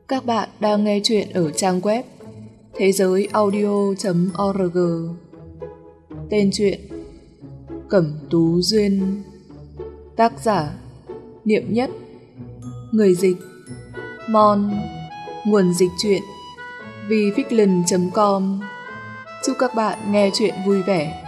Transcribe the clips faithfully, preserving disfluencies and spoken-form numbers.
Các bạn đang nghe chuyện ở trang web thế giới audio chấm org. Tên truyện Cẩm Tú Duyên. Tác giả Niệm Nhất. Người dịch Mon. Nguồn dịch truyện vifiction chấm com. Chúc các bạn nghe chuyện vui vẻ.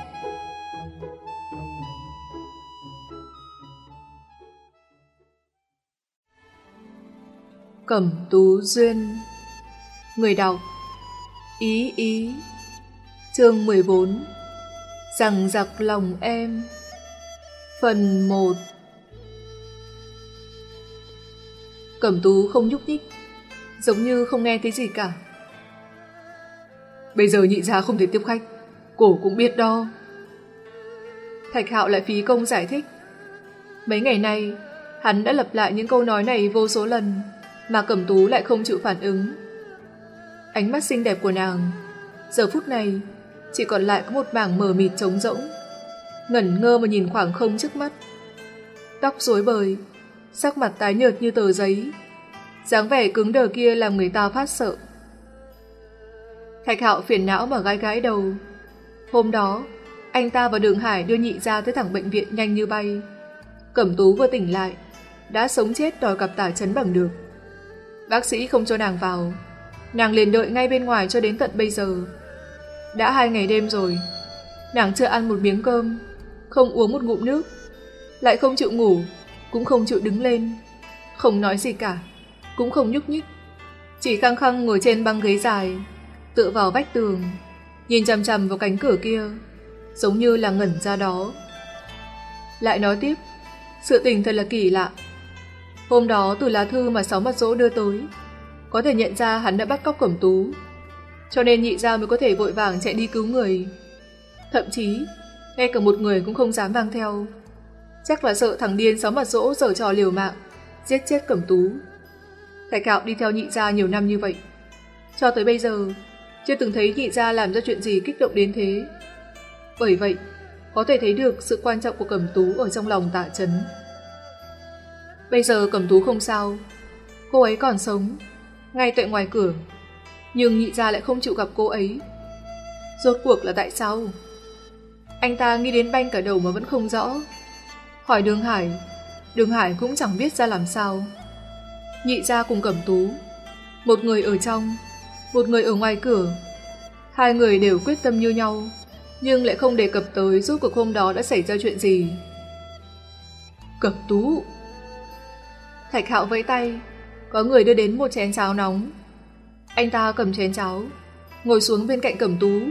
Cẩm Tú Duyên. Người đọc Ý Ý. Chương mười bốn. Rằng giặc lòng em. Phần một. Cẩm Tú không nhúc nhích, giống như không nghe thấy gì cả. Bây giờ nhị gia không thể tiếp khách, cổ cũng biết đó. Thạch Hạo lại phí công giải thích. Mấy ngày nay hắn đã lặp lại những câu nói này vô số lần, mà Cẩm Tú lại không chịu phản ứng. Ánh mắt xinh đẹp của nàng giờ phút này chỉ còn lại có một mảng mờ mịt trống rỗng, ngẩn ngơ mà nhìn khoảng không trước mắt. Tóc rối bời, sắc mặt tái nhợt như tờ giấy, dáng vẻ cứng đờ kia làm người ta phát sợ. Thạch Hạo phiền não mà gãi gãi đầu. Hôm đó anh ta và Đường Hải đưa nhị gia tới thẳng bệnh viện nhanh như bay. Cẩm Tú vừa tỉnh lại đã sống chết đòi gặp Tả Chấn bằng được. Bác sĩ không cho nàng vào, nàng liền đợi ngay bên ngoài cho đến tận bây giờ. Đã hai ngày đêm rồi, nàng chưa ăn một miếng cơm, không uống một ngụm nước, lại không chịu ngủ, cũng không chịu đứng lên, không nói gì cả, cũng không nhúc nhích, chỉ khăng khăng ngồi trên băng ghế dài, tựa vào vách tường, nhìn chằm chằm vào cánh cửa kia, giống như là ngẩn ra đó. Lại nói tiếp, sự tình thật là kỳ lạ. Hôm đó từ lá thư mà Sáu Mặt Dỗ đưa tới, có thể nhận ra hắn đã bắt cóc Cẩm Tú, cho nên nhị gia mới có thể vội vàng chạy đi cứu người. Thậm chí ngay cả một người cũng không dám mang theo, chắc là sợ thằng điên Sáu Mặt Dỗ giở trò liều mạng giết chết Cẩm Tú. Thạch Hạo đi theo nhị gia nhiều năm như vậy, cho tới bây giờ chưa từng thấy nhị gia làm ra chuyện gì kích động đến thế. Bởi vậy có thể thấy được sự quan trọng của Cẩm Tú ở trong lòng Tạ Chấn. Bây giờ Cẩm Tú không sao, cô ấy còn sống ngay tại ngoài cửa, nhưng nhị gia lại không chịu gặp cô ấy. Rốt cuộc là tại sao? Anh ta nghĩ đến banh cả đầu mà vẫn không rõ. Hỏi Đường Hải, Đường Hải cũng chẳng biết ra làm sao. Nhị gia cùng Cẩm Tú, một người ở trong, một người ở ngoài cửa, hai người đều quyết tâm như nhau, nhưng lại không đề cập tới rốt cuộc hôm đó đã xảy ra chuyện gì. Cẩm Tú. Thạch Hạo vẫy tay, có người đưa đến một chén cháo nóng. Anh ta cầm chén cháo, ngồi xuống bên cạnh Cẩm Tú.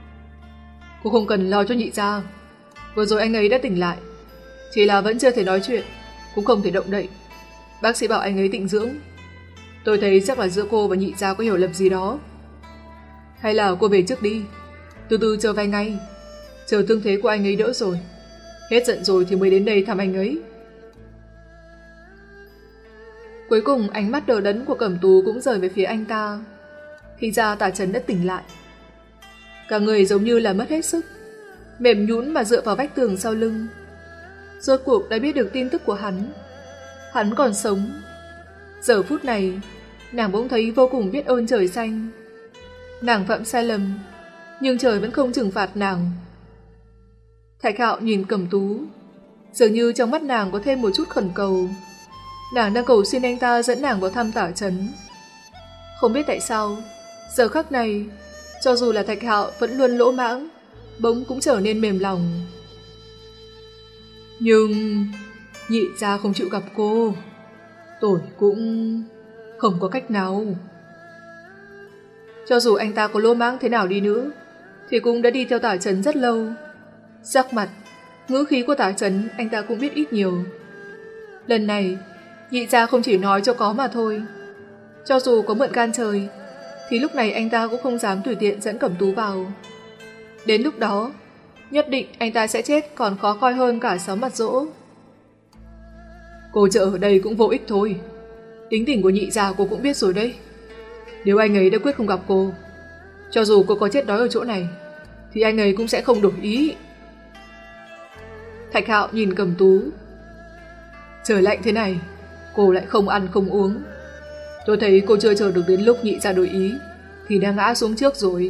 Cô không cần lo cho nhị gia, vừa rồi anh ấy đã tỉnh lại, chỉ là vẫn chưa thể nói chuyện, cũng không thể động đậy. Bác sĩ bảo anh ấy tĩnh dưỡng. Tôi thấy chắc là giữa cô và nhị gia có hiểu lầm gì đó. Hay là cô về trước đi, từ từ chờ vài ngày, chờ thương thế của anh ấy đỡ rồi, hết giận rồi thì mới đến đây thăm anh ấy. Cuối cùng ánh mắt đờ đẫn của Cẩm Tú cũng rời về phía anh ta. Thì ra Tả Chấn đã tỉnh lại. Cả người giống như là mất hết sức, mềm nhũn mà dựa vào vách tường sau lưng. Rốt cuộc đã biết được tin tức của hắn. Hắn còn sống. Giờ phút này nàng bỗng thấy vô cùng biết ơn trời xanh. Nàng phạm sai lầm, nhưng trời vẫn không trừng phạt nàng. Thạch Hạo nhìn Cẩm Tú, dường như trong mắt nàng có thêm một chút khẩn cầu. Nàng đang cầu xin anh ta dẫn nàng vào thăm Tả Chấn. Không biết tại sao, giờ khắc này, cho dù là Thạch Hạo vẫn luôn lỗ mãng, bỗng cũng trở nên mềm lòng. Nhưng nhị gia không chịu gặp cô, tôi cũng không có cách nào. Cho dù anh ta có lỗ mãng thế nào đi nữa, thì cũng đã đi theo Tả Chấn rất lâu. Sắc mặt, ngữ khí của Tả Chấn anh ta cũng biết ít nhiều. Lần này nhị gia không chỉ nói cho có mà thôi. Cho dù có mượn gan trời, thì lúc này anh ta cũng không dám tùy tiện dẫn Cẩm Tú vào. Đến lúc đó nhất định anh ta sẽ chết còn khó coi hơn cả Sáu Mặt Dỗ. Cô chờ ở đây cũng vô ích thôi. Tính tình của nhị gia cô cũng biết rồi đấy. Nếu anh ấy đã quyết không gặp cô, cho dù cô có chết đói ở chỗ này, thì anh ấy cũng sẽ không đổi ý. Thạch Hạo nhìn Cẩm Tú. Trời lạnh thế này, cô lại không ăn không uống, Tôi thấy cô chưa chờ được đến lúc Nhị gia đổi ý thì đã ngã xuống trước rồi.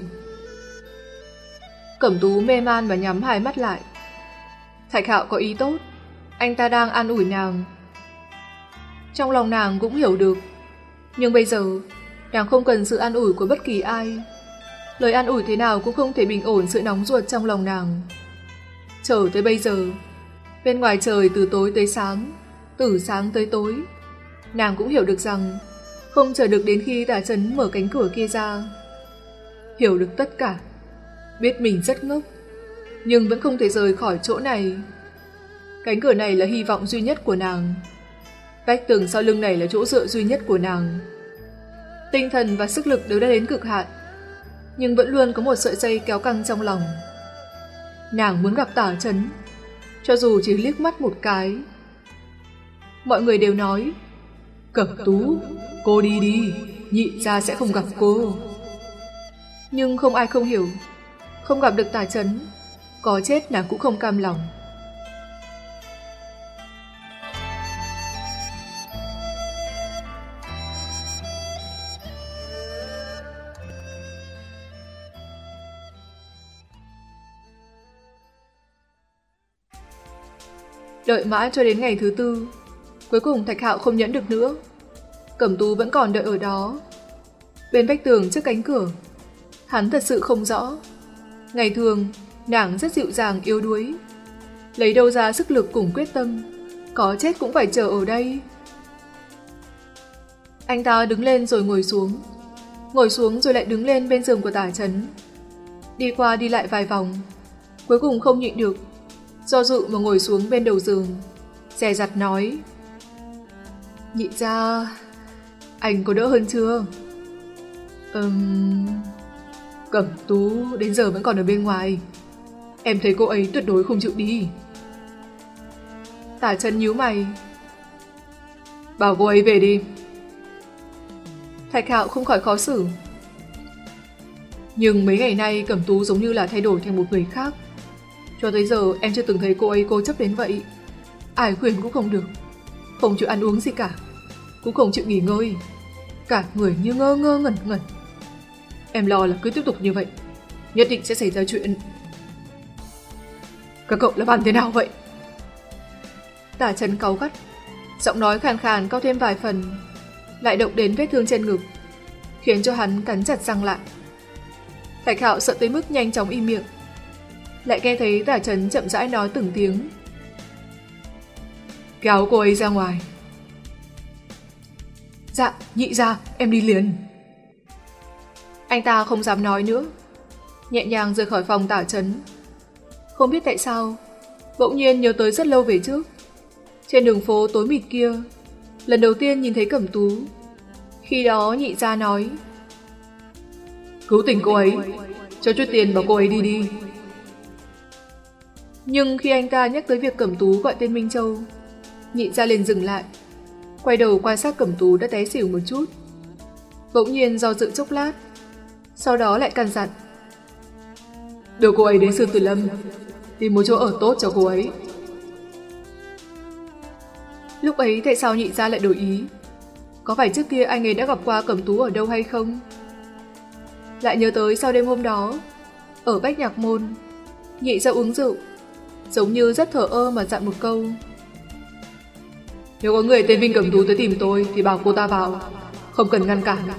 Cẩm Tú mê man và nhắm hai mắt lại. Thạch Hạo có ý tốt, anh ta đang an ủi nàng. Trong lòng nàng cũng hiểu được, nhưng bây giờ nàng không cần sự an ủi của bất kỳ ai. Lời an ủi thế nào cũng không thể bình ổn sự nóng ruột trong lòng nàng. Chờ tới bây giờ, bên ngoài trời từ tối tới sáng, từ sáng tới tối, nàng cũng hiểu được rằng không chờ được đến khi Tả Chấn mở cánh cửa kia ra. Hiểu được tất cả, biết mình rất ngốc, nhưng vẫn không thể rời khỏi chỗ này. Cánh cửa này là hy vọng duy nhất của nàng. Vách tường sau lưng này là chỗ dựa duy nhất của nàng. Tinh thần và sức lực đều đã đến cực hạn, nhưng vẫn luôn có một sợi dây kéo căng trong lòng. Nàng muốn gặp Tả Chấn, cho dù chỉ liếc mắt một cái. Mọi người đều nói, Cẩm Tú, cô đi đi, Nhị gia sẽ không gặp cô. Nhưng không ai không hiểu, không gặp được Tả Chấn, có chết nàng cũng không cam lòng. Đợi mãi cho đến ngày thứ tư, cuối cùng Thạch Hạo không nhẫn được nữa. Cẩm Tú vẫn còn đợi ở đó, bên vách tường trước cánh cửa. Hắn thật sự không rõ. Ngày thường, nàng rất dịu dàng yếu đuối, lấy đâu ra sức lực cùng quyết tâm, có chết cũng phải chờ ở đây. Anh ta đứng lên rồi ngồi xuống, ngồi xuống rồi lại đứng lên bên giường của Tả Chấn, đi qua đi lại vài vòng, cuối cùng không nhịn được, do dự mà ngồi xuống bên đầu giường, dè dặt nói, Nhị gia, anh có đỡ hơn chưa? Ừm... Cẩm Tú đến giờ vẫn còn ở bên ngoài, em thấy cô ấy tuyệt đối không chịu đi. Tả Chấn nhíu mày, bảo cô ấy về đi. Thạch Hạo không khỏi khó xử. Nhưng mấy ngày nay Cẩm Tú giống như là thay đổi thành một người khác. Cho tới giờ em chưa từng thấy cô ấy cố chấp đến vậy. Ai khuyên cũng không được, không chịu ăn uống gì cả, cũng không chịu nghỉ ngơi, cả người như ngơ ngơ ngẩn ngẩn. Em lo là cứ tiếp tục như vậy, nhất định sẽ xảy ra chuyện. Các cậu là bàn thế nào vậy? Tả Chấn cáu gắt, giọng nói khàn khàn cao thêm vài phần, lại động đến vết thương trên ngực, khiến cho hắn cắn chặt răng lại. Thạch Hạo sợ tới mức nhanh chóng im miệng, lại nghe thấy Tả Chấn chậm rãi nói từng tiếng, kéo cô ấy ra ngoài. Dạ, Nhị gia, em đi liền. Anh ta không dám nói nữa, nhẹ nhàng rời khỏi phòng Tả Chấn. Không biết tại sao, bỗng nhiên nhớ tới rất lâu về trước, trên đường phố tối mịt kia, lần đầu tiên nhìn thấy Cẩm Tú. Khi đó Nhị gia nói, cứu tỉnh cô ấy, cho chút tiền bảo cô ấy đi đi. Nhưng khi anh ta nhắc tới việc Cẩm Tú gọi tên Minh Châu, Nhị gia liền dừng lại, quay đầu quan sát Cẩm Tú đã té xỉu một chút, bỗng nhiên do dự chốc lát, sau đó lại căn dặn, đưa cô ấy đến Sư Tử Lâm, tìm một chỗ ở tốt cho cô ấy. Lúc ấy tại sao Nhị gia lại đổi ý? Có phải trước kia anh ấy đã gặp qua Cẩm Tú ở đâu hay không? Lại nhớ tới sau đêm hôm đó, ở Bách Nhạc Môn, Nhị gia uống rượu, giống như rất thờ ơ mà dặn một câu, nếu có người tên Vinh Cẩm Tú tới tìm tôi thì bảo cô ta vào, không cần ngăn cản.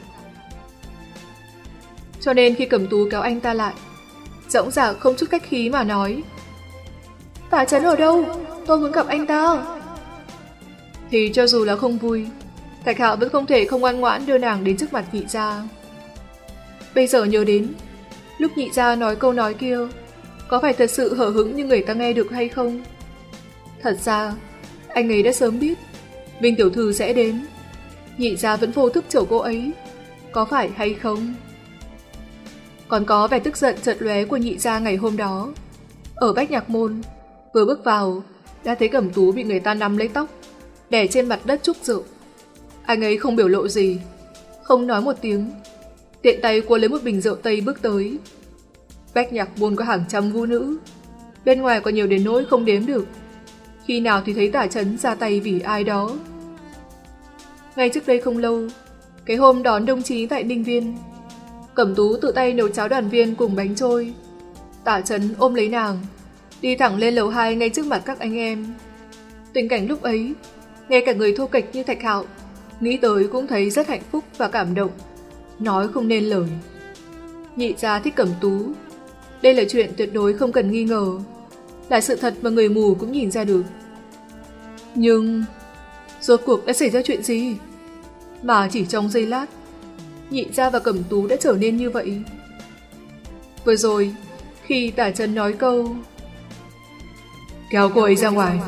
Cho nên khi Cẩm Tú kéo anh ta lại, dõng dạc không chút khách khí mà nói, Tả Chấn ở đâu? Tôi muốn gặp anh ta. Thì cho dù là không vui, Thạch Hạo vẫn không thể không ngoan ngoãn đưa nàng đến trước mặt Nhị gia. Bây giờ nhớ đến, lúc Nhị gia nói câu nói kia, có phải thật sự hở hững như người ta nghe được hay không? Thật ra, anh ấy đã sớm biết Vinh tiểu thư sẽ đến. Nhị gia vẫn vô thức chở cô ấy, có phải hay không? Còn có vẻ tức giận chợt lóe của Nhị gia ngày hôm đó, ở Bách Nhạc Môn, vừa bước vào đã thấy Cẩm Tú bị người ta nắm lấy tóc, đè trên mặt đất chúc rượu. Anh ấy không biểu lộ gì, không nói một tiếng, tiện tay cuốn lấy một bình rượu Tây bước tới. Bách Nhạc Môn có hàng trăm vũ nữ, bên ngoài có nhiều đến nỗi không đếm được, khi nào thì thấy Tả Chấn ra tay vì ai đó. Ngay trước đây không lâu, Cái hôm đón đồng chí tại Ninh Viên, Cẩm Tú tự tay nấu cháo đoàn viên cùng bánh trôi. Tả Trấn ôm lấy nàng, đi thẳng lên lầu hai ngay trước mặt các anh em. Tình cảnh lúc ấy, ngay cả người thô kệch như Thạch Hạo nghĩ tới cũng thấy rất hạnh phúc và cảm động, nói không nên lời. Nhị gia thích Cẩm Tú, đây là chuyện tuyệt đối không cần nghi ngờ, là sự thật mà người mù cũng nhìn ra được. Nhưng rốt cuộc đã xảy ra chuyện gì mà chỉ trong giây lát Nhị gia và Cẩm Tú đã trở nên như vậy? Vừa rồi khi Tả Trấn nói câu kéo cô ấy ra ngoài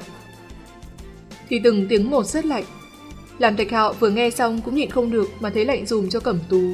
thì từng tiếng một rất lạnh, làm Thạch Hạo vừa nghe xong cũng nhịn không được mà thấy lạnh dùm cho Cẩm Tú.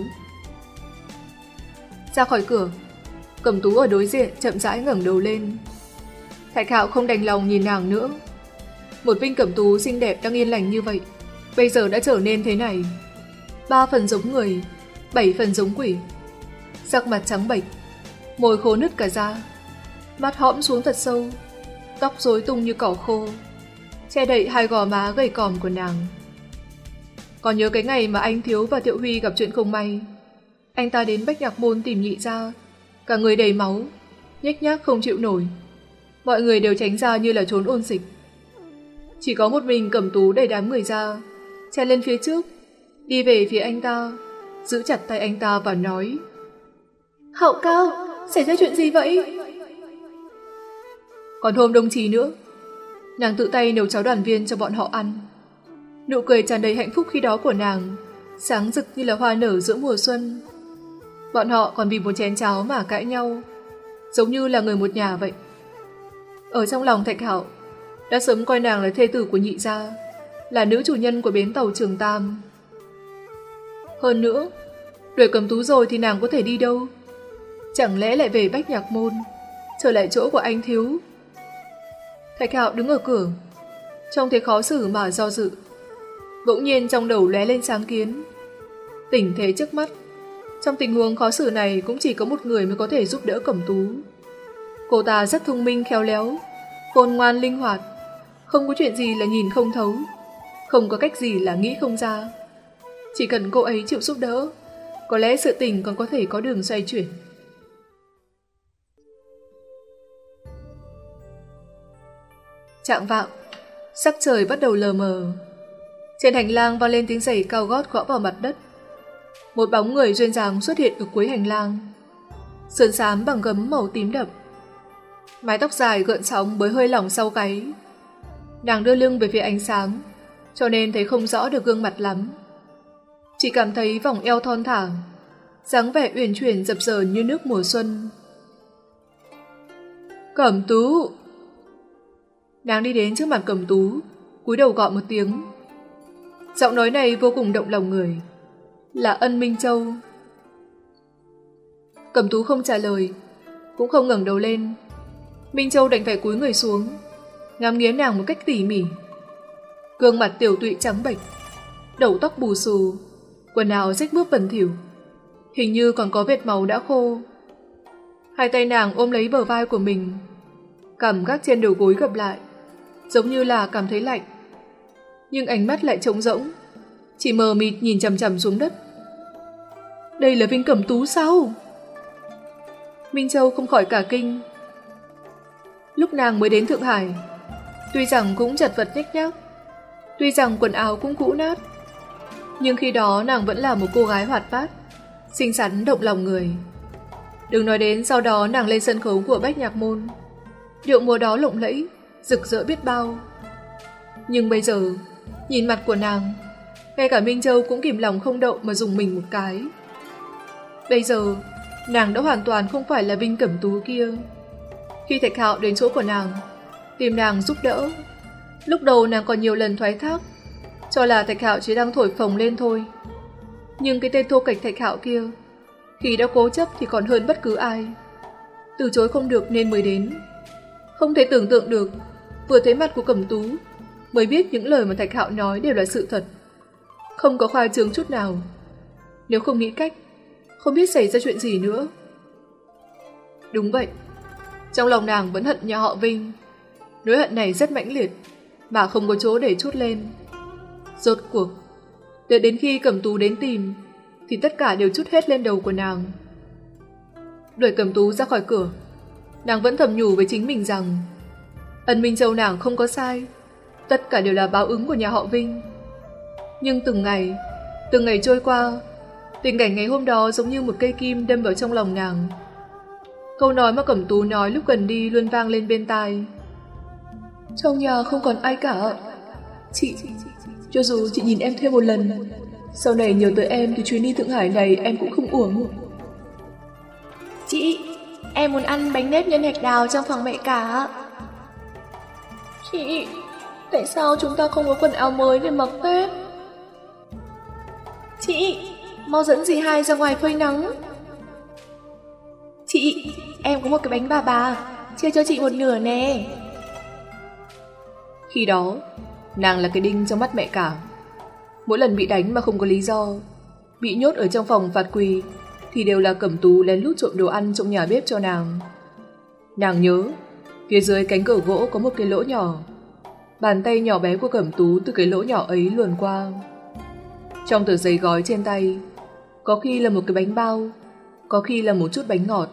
Ra khỏi cửa, Cẩm Tú ở đối diện chậm rãi ngẩng đầu lên. Thạch Hạo không đành lòng nhìn nàng nữa. Một Vinh Cẩm Tú xinh đẹp đang yên lành như vậy, bây giờ đã trở nên thế này. Ba phần giống người, bảy phần giống quỷ. Sắc mặt trắng bệch, môi khô nứt cả da, mắt hõm xuống thật sâu, tóc rối tung như cỏ khô, che đậy hai gò má gầy còm của nàng. Còn nhớ cái ngày mà anh Thiếu và Thiệu Huy gặp chuyện không may, anh ta đến Bách Nhạc Môn tìm nhị gia, cả người đầy máu, nhếch nhác không chịu nổi. Mọi người đều tránh ra như là trốn ôn dịch. Chỉ có một mình Cẩm Tú đẩy đám người ra, chen lên phía trước, đi về phía anh ta, giữ chặt tay anh ta và nói: Hạo Cao, xảy ra chuyện gì vậy? Còn hôm đồng chí nữa, nàng tự tay nấu cháo đoàn viên cho bọn họ ăn. Nụ cười tràn đầy hạnh phúc khi đó của nàng sáng rực như là hoa nở giữa mùa xuân. Bọn họ còn vì một chén cháo mà cãi nhau, giống như là người một nhà vậy. Ở trong lòng Thạch Hạo đã sớm coi nàng là thê tử của nhị gia, là nữ chủ nhân của bến tàu Trường Tam. Hơn nữa, đuổi Cẩm Tú rồi thì nàng có thể đi đâu? Chẳng lẽ lại về Bách Nhạc Môn, trở lại chỗ của anh Thiếu? Thạch Hạo đứng ở cửa, trông thấy khó xử mà do dự. Bỗng nhiên trong đầu lóe lên sáng kiến. Tình thế trước mắt, trong tình huống khó xử này cũng chỉ có một người mới có thể giúp đỡ Cẩm Tú. Cô ta rất thông minh khéo léo, khôn ngoan linh hoạt, không có chuyện gì là nhìn không thấu, không có cách gì là nghĩ không ra. Chỉ cần cô ấy chịu giúp đỡ, có lẽ sự tình còn có thể có đường xoay chuyển. Chạng vạng, sắc trời bắt đầu lờ mờ. Trên hành lang vang lên tiếng giày cao gót gõ vào mặt đất. Một bóng người duyên dáng xuất hiện ở cuối hành lang, sườn xám bằng gấm màu tím đậm, mái tóc dài gợn sóng bới hơi lỏng sau gáy. Nàng đưa lưng về phía ánh sáng, cho nên thấy không rõ được gương mặt lắm. Chỉ cảm thấy vòng eo thon thả, dáng vẻ uyển chuyển dập dờn như nước mùa xuân. Cẩm Tú! Nàng đi đến trước mặt Cẩm Tú, cúi đầu gọi một tiếng. Giọng nói này vô cùng động lòng người, là Ân Minh Châu. Cẩm Tú không trả lời, cũng không ngẩng đầu lên. Minh Châu đành phải cúi người xuống, ngắm nghía nàng một cách tỉ mỉ. Gương mặt tiểu tụy trắng bệch, đầu tóc bù xù, quần áo rách mướp bẩn thỉu, hình như còn có vệt máu đã khô. Hai tay nàng ôm lấy bờ vai của mình, cằm gác trên đầu gối gập lại, giống như là cảm thấy lạnh. Nhưng ánh mắt lại trống rỗng, chỉ mờ mịt nhìn chằm chằm xuống đất. Đây là Vinh Cẩm Tú sao? Minh Châu không khỏi cả kinh. Lúc nàng mới đến Thượng Hải, tuy rằng cũng chật vật nhếch nhác, tuy rằng quần áo cũng cũ nát, nhưng khi đó nàng vẫn là một cô gái hoạt bát, xinh xắn động lòng người. Đừng nói đến sau đó nàng lên sân khấu của Bách Nhạc Môn, điệu múa đó lộng lẫy, rực rỡ biết bao. Nhưng bây giờ, nhìn mặt của nàng, ngay cả Minh Châu cũng kìm lòng không đậu mà dùng mình một cái. Bây giờ, nàng đã hoàn toàn không phải là Vinh Cẩm Tú kia. Khi Thạch Hạo đến chỗ của nàng, tìm nàng giúp đỡ, lúc đầu nàng còn nhiều lần thoái thác, cho là Thạch Hạo chỉ đang thổi phồng lên thôi. Nhưng cái tên thô kệch Thạch Hạo kia, khi đã cố chấp thì còn hơn bất cứ ai. Từ chối không được nên mới đến. Không thể tưởng tượng được, vừa thấy mặt của Cẩm Tú mới biết những lời mà Thạch Hạo nói đều là sự thật, không có khoa trương chút nào. Nếu không nghĩ cách, không biết xảy ra chuyện gì nữa. Đúng vậy, trong lòng nàng vẫn hận nhà họ Vinh. Nỗi hận này rất mãnh liệt, mà không có chỗ để trút lên. Rốt cuộc, Đợi đến khi Cẩm Tú đến tìm thì tất cả đều trút hết lên đầu của nàng. Đuổi Cẩm Tú ra khỏi cửa, nàng vẫn thầm nhủ với chính mình rằng Ân Minh Châu nàng không có sai, tất cả đều là báo ứng của nhà họ Vinh. Nhưng từng ngày, từng ngày trôi qua, tình cảnh ngày hôm đó giống như một cây kim đâm vào trong lòng nàng. Câu nói mà Cẩm Tú nói lúc gần đi luôn vang lên bên tai. Trong nhà không còn ai cả. Chị, cho dù chị nhìn em thêm một lần, sau này nhớ tới em thì chuyến đi Thượng Hải này em cũng không uổng. Chị, em muốn ăn bánh nếp nhân hạch đào trong phòng mẹ cả. Chị, tại sao chúng ta không có quần áo mới để mặc Tết? Chị, mau dẫn dì hai ra ngoài phơi nắng. Chị, em có một cái bánh bà bà, chia cho chị một nửa nè. Khi đó, nàng là cái đinh trong mắt mẹ cả. Mỗi lần bị đánh mà không có lý do, bị nhốt ở trong phòng phạt quỳ, thì đều là Cẩm Tú lén lút trộm đồ ăn trong nhà bếp cho nàng. Nàng nhớ, phía dưới cánh cửa gỗ có một cái lỗ nhỏ. Bàn tay nhỏ bé của Cẩm Tú từ cái lỗ nhỏ ấy luồn qua. Trong tờ giấy gói trên tay, có khi là một cái bánh bao, có khi là một chút bánh ngọt.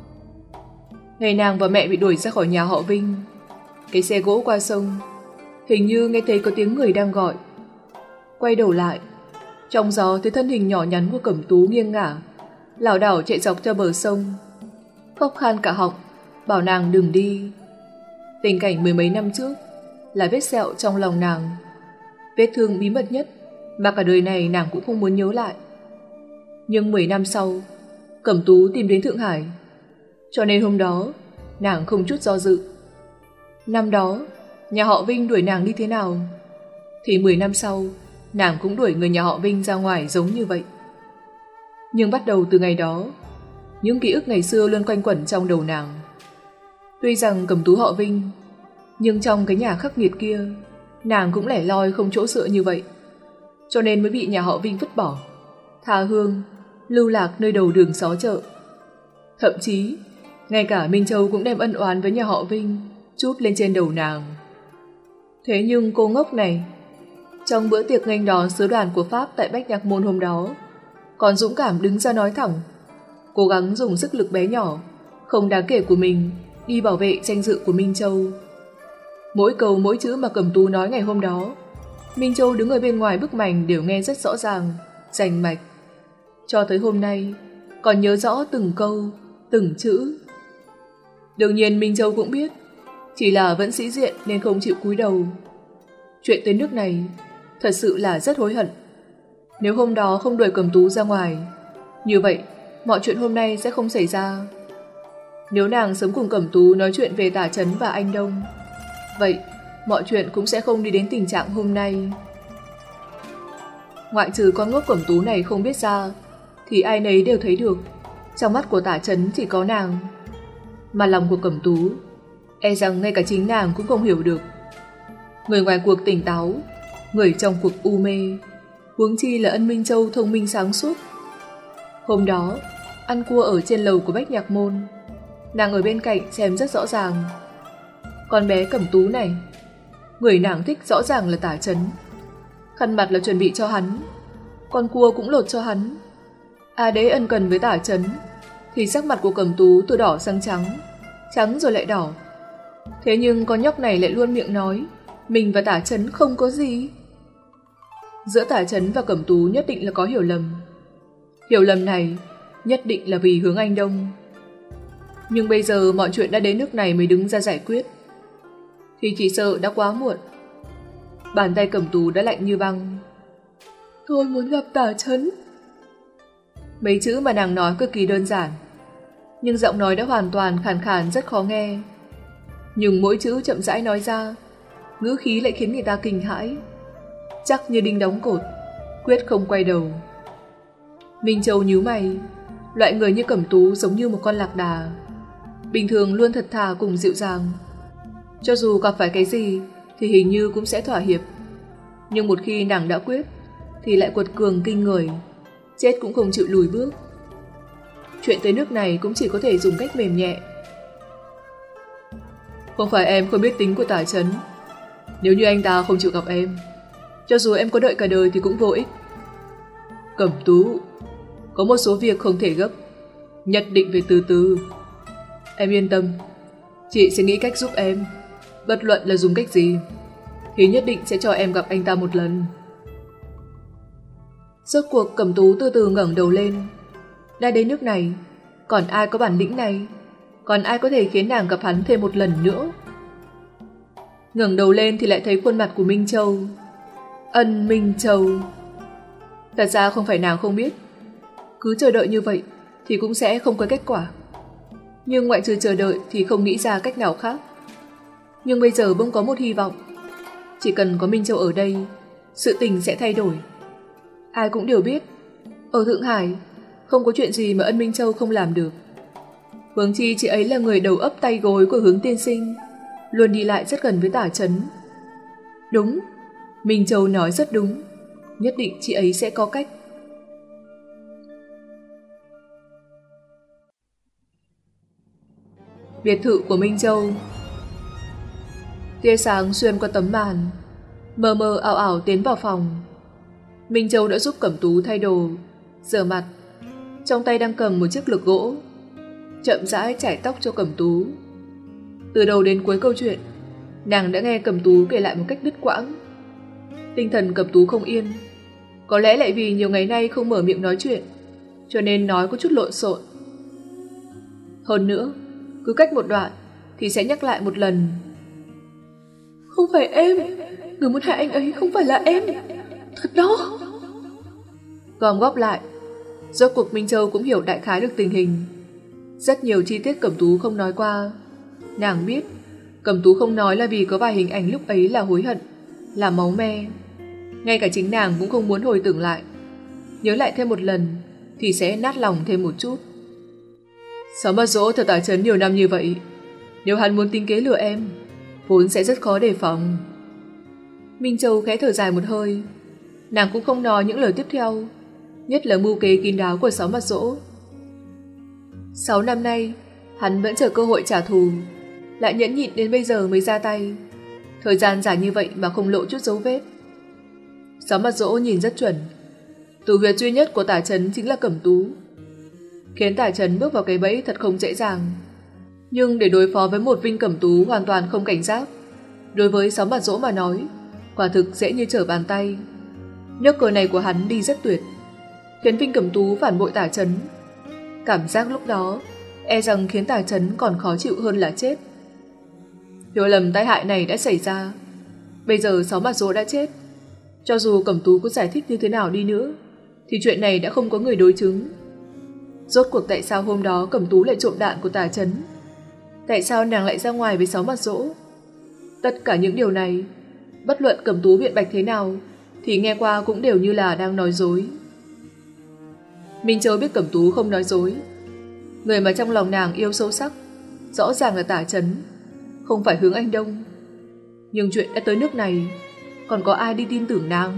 Ngày nàng và mẹ bị đuổi ra khỏi nhà họ Vinh, cái xe gỗ qua sông, hình như nghe thấy có tiếng người đang gọi. Quay đầu lại, trong gió thấy thân hình nhỏ nhắn của Cẩm Tú nghiêng ngả, lảo đảo chạy dọc theo bờ sông, khóc khan cả họng, bảo nàng đừng đi. Tình cảnh mười mấy năm trước là vết sẹo trong lòng nàng, vết thương bí mật nhất mà cả đời này nàng cũng không muốn nhớ lại. Nhưng mười năm sau, Cẩm Tú tìm đến Thượng Hải, cho nên hôm đó nàng không chút do dự. Năm đó nhà họ Vinh đuổi nàng đi thế nào, thì mười năm sau nàng cũng đuổi người nhà họ Vinh ra ngoài giống như vậy. Nhưng bắt đầu từ ngày đó, những ký ức ngày xưa luôn quanh quẩn trong đầu nàng. Tuy rằng Cẩm Tú họ Vinh, nhưng trong cái nhà khắc nghiệt kia, nàng cũng lẻ loi không chỗ dựa như vậy, cho nên mới bị nhà họ Vinh vứt bỏ, tha hương, lưu lạc nơi đầu đường xó chợ. Thậm chí, ngay cả Minh Châu cũng đem ân oán với nhà họ Vinh trút lên trên đầu nàng. Thế nhưng cô ngốc này, trong bữa tiệc nghênh đón sứ đoàn của Pháp tại Bách Nhạc Môn hôm đó, còn dũng cảm đứng ra nói thẳng, cố gắng dùng sức lực bé nhỏ, không đáng kể của mình đi bảo vệ danh dự của Minh Châu. Mỗi câu mỗi chữ mà Cẩm Tú nói ngày hôm đó, Minh Châu đứng ở bên ngoài bức mành đều nghe rất rõ ràng, rành mạch. Cho tới hôm nay, còn nhớ rõ từng câu, từng chữ. Đương nhiên Minh Châu cũng biết, chỉ là vẫn sĩ diện nên không chịu cúi đầu. Chuyện tới nước này, thật sự là rất hối hận. Nếu hôm đó không đuổi Cẩm Tú ra ngoài, như vậy mọi chuyện hôm nay sẽ không xảy ra. Nếu nàng sớm cùng Cẩm Tú nói chuyện về Tả Chấn và anh Đông, vậy mọi chuyện cũng sẽ không đi đến tình trạng hôm nay. Ngoại trừ con ngốc Cẩm Tú này không biết ra, thì ai nấy đều thấy được, trong mắt của Tả Chấn chỉ có nàng. Mà lòng của Cẩm Tú, e rằng ngay cả chính nàng cũng không hiểu được. Người ngoài cuộc tỉnh táo, người trong cuộc u mê, huống chi là Ân Minh Châu thông minh sáng suốt. Hôm đó, ăn cua ở trên lầu của Bách Nhạc Môn, nàng ở bên cạnh xem rất rõ ràng. Con bé Cẩm Tú này, người nàng thích rõ ràng là Tả Chấn. Khăn mặt là chuẩn bị cho hắn, con cua cũng lột cho hắn. À đấy ân cần với Tả Chấn, thì sắc mặt của Cẩm Tú từ đỏ sang trắng, trắng rồi lại đỏ. Thế nhưng con nhóc này lại luôn miệng nói mình và Tả Chấn không có gì. Giữa Tả Chấn và Cẩm Tú nhất định là có hiểu lầm. Hiểu lầm này nhất định là vì Hướng Anh Đông. Nhưng bây giờ mọi chuyện đã đến nước này mới đứng ra giải quyết, thì chỉ sợ đã quá muộn. Bàn tay Cẩm Tú đã lạnh như băng. Tôi muốn gặp Tả Chấn. Mấy chữ mà nàng nói cực kỳ đơn giản, nhưng giọng nói đã hoàn toàn khàn khàn rất khó nghe. Nhưng mỗi chữ chậm rãi nói ra, ngữ khí lại khiến người ta kinh hãi, chắc như đinh đóng cột, quyết không quay đầu. Minh Châu nhíu mày, loại người như Cẩm Tú giống như một con lạc đà, bình thường luôn thật thà cùng dịu dàng, cho dù gặp phải cái gì thì hình như cũng sẽ thỏa hiệp. Nhưng một khi nàng đã quyết thì lại quật cường kinh người, chết cũng không chịu lùi bước. Chuyện tới nước này cũng chỉ có thể dùng cách mềm nhẹ. Không phải em không biết tính của Tả Chấn. Nếu như anh ta không chịu gặp em, cho dù em có đợi cả đời thì cũng vô ích. Cẩm Tú, có một số việc không thể gấp, nhất định phải từ từ. Em yên tâm, chị sẽ nghĩ cách giúp em. Bất luận là dùng cách gì thì nhất định sẽ cho em gặp anh ta một lần. Rốt cuộc Cẩm Tú từ từ ngẩng đầu lên. Đã đến nước này, còn ai có bản lĩnh này? Còn ai có thể khiến nàng gặp hắn thêm một lần nữa? Ngẩng đầu lên thì lại thấy khuôn mặt của Minh Châu. Ân Minh Châu. Thật ra không phải nàng không biết, cứ chờ đợi như vậy thì cũng sẽ không có kết quả. Nhưng ngoại trừ chờ đợi thì không nghĩ ra cách nào khác. Nhưng bây giờ bỗng có một hy vọng. Chỉ cần có Minh Châu ở đây, sự tình sẽ thay đổi. Ai cũng đều biết, ở Thượng Hải không có chuyện gì mà Ân Minh Châu không làm được. Huống chi chị ấy là người đầu ấp tay gối của Hướng tiên sinh, luôn đi lại rất gần với Tả Chấn. Đúng, Minh Châu nói rất đúng, nhất định chị ấy sẽ có cách. Biệt thự của Minh Châu. Tia sáng xuyên qua tấm màn, mờ mờ ảo ảo tiến vào phòng. Minh Châu đã giúp Cẩm Tú thay đồ, rửa mặt, trong tay đang cầm một chiếc lược gỗ, chậm rãi chải tóc cho Cẩm Tú. Từ đầu đến cuối câu chuyện, nàng đã nghe Cẩm Tú kể lại một cách đứt quãng. Tinh thần Cẩm Tú không yên, có lẽ lại vì nhiều ngày nay không mở miệng nói chuyện, cho nên nói có chút lộn xộn. Hơn nữa, cứ cách một đoạn thì sẽ nhắc lại một lần. Không phải em, người muốn hại anh ấy không phải là em, thật đó. Gom góp lại, rốt cuộc Minh Châu cũng hiểu đại khái được tình hình. Rất nhiều chi tiết Cẩm Tú không nói qua. Nàng biết Cẩm Tú không nói là vì có vài hình ảnh lúc ấy là hối hận, là máu me. Ngay cả chính nàng cũng không muốn hồi tưởng lại. Nhớ lại thêm một lần thì sẽ nát lòng thêm một chút. Sáu Mặt Dỗ thật Tả Chấn nhiều năm như vậy, nếu hắn muốn tính kế lừa em, vốn sẽ rất khó đề phòng. Minh Châu khẽ thở dài một hơi. Nàng cũng không nói những lời tiếp theo, nhất là mưu kế kín đáo của Sáu Mặt Dỗ. Sáu năm nay, hắn vẫn chờ cơ hội trả thù, lại nhẫn nhịn đến bây giờ mới ra tay. Thời gian dài như vậy mà không lộ chút dấu vết. Sáu Mặt Dỗ nhìn rất chuẩn. Tử huyệt duy nhất của Tả Chấn chính là Cẩm Tú. Khiến Tả Chấn bước vào cái bẫy thật không dễ dàng. Nhưng để đối phó với một Vinh Cẩm Tú hoàn toàn không cảnh giác, đối với Sáu Mặt Dỗ mà nói, quả thực dễ như trở bàn tay. Nước cờ này của hắn đi rất tuyệt, khiến Vinh Cẩm Tú phản bội Tả Chấn. Cảm giác lúc đó e rằng khiến Tả Chấn còn khó chịu hơn là chết. Hiểu lầm tai hại này đã xảy ra. Bây giờ Sáu Mặt Dỗ đã chết. Cho dù Cẩm Tú có giải thích như thế nào đi nữa, thì chuyện này đã không có người đối chứng. Rốt cuộc tại sao hôm đó Cẩm Tú lại trộm đạn của Tả Chấn? Tại sao nàng lại ra ngoài với Sáu Mặt Dỗ? Tất cả những điều này, bất luận Cẩm Tú biện bạch thế nào, thì nghe qua cũng đều như là đang nói dối. Minh Châu biết Cẩm Tú không nói dối. Người mà trong lòng nàng yêu sâu sắc rõ ràng là Tả Chấn, không phải Hướng Anh Đông. Nhưng chuyện đã tới nước này, còn có ai đi tin tưởng nàng?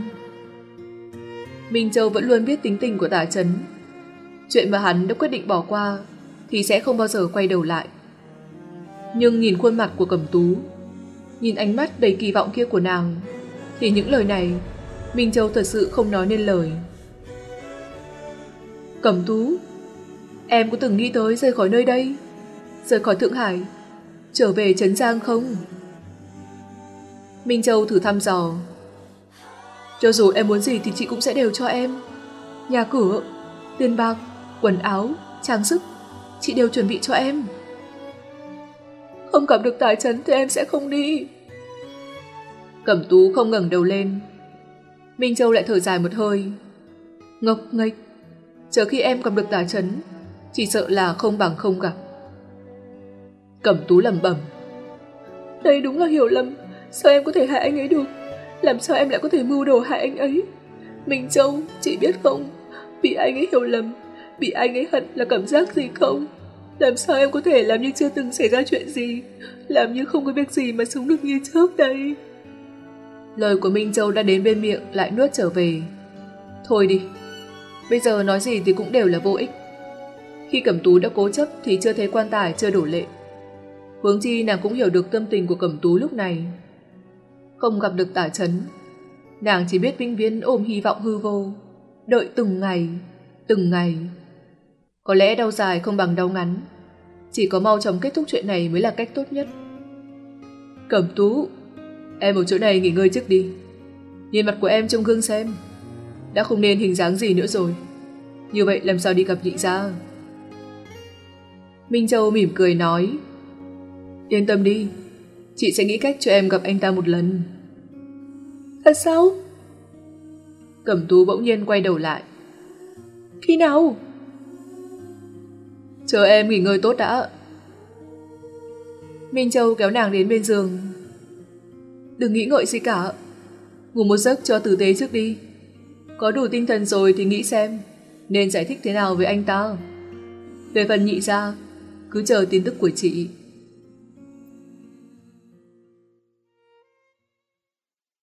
Minh Châu vẫn luôn biết tính tình của Tả Chấn. Chuyện mà hắn đã quyết định bỏ qua thì sẽ không bao giờ quay đầu lại. Nhưng nhìn khuôn mặt của Cẩm Tú, nhìn ánh mắt đầy kỳ vọng kia của nàng, thì những lời này Minh Châu thật sự không nói nên lời. Cẩm Tú, em có từng nghĩ tới rời khỏi nơi đây, rời khỏi Thượng Hải, trở về Trấn Giang không? Minh Châu thử thăm dò. Cho dù em muốn gì thì chị cũng sẽ đều cho em. Nhà cửa, tiền bạc, quần áo, trang sức, chị đều chuẩn bị cho em. Không gặp được Tả Chấn thì em sẽ không đi. Cẩm Tú không ngẩng đầu lên. Minh Châu lại thở dài một hơi. Ngốc nghếch, chờ khi em gặp được Tả Chấn, chỉ sợ là không bằng không gặp. Cẩm Tú lẩm bẩm. Đây đúng là hiểu lầm. Sao em có thể hại anh ấy được? Làm sao em lại có thể mưu đồ hại anh ấy? Minh Châu, chị biết không, bị anh ấy hiểu lầm, bị anh ấy hận là cảm giác gì không? Làm sao em có thể làm như chưa từng xảy ra chuyện gì, làm như không có việc gì mà sống được như trước đây? Lời của Minh Châu đã đến bên miệng lại nuốt trở về. Thôi đi, bây giờ nói gì thì cũng đều là vô ích. Khi Cẩm Tú đã cố chấp thì chưa thấy quan tài chưa đổ lệ. Huống chi nàng cũng hiểu được tâm tình của Cẩm Tú lúc này. Không gặp được Tả Chấn, nàng chỉ biết vĩnh viễn ôm hy vọng hư vô. đợi từng ngày, từng ngày. Có lẽ đau dài không bằng đau ngắn, chỉ có mau chóng kết thúc chuyện này mới là cách tốt nhất. Cẩm Tú, em ở chỗ này nghỉ ngơi trước đi. Nhìn mặt của em trong gương xem, đã không nên hình dáng gì nữa rồi. Như vậy làm sao đi gặp nhị gia? Minh Châu mỉm cười nói, yên tâm đi, chị sẽ nghĩ cách cho em gặp anh ta một lần. Thật sao? Cẩm Tú bỗng nhiên quay đầu lại. Khi nào? Chờ em nghỉ ngơi tốt đã. Minh Châu kéo nàng đến bên giường. Đừng nghĩ ngợi gì cả, ngủ một giấc cho tử tế trước đi. Có đủ tinh thần rồi thì nghĩ xem nên giải thích thế nào với anh ta. Về phần nhị gia, cứ chờ tin tức của chị.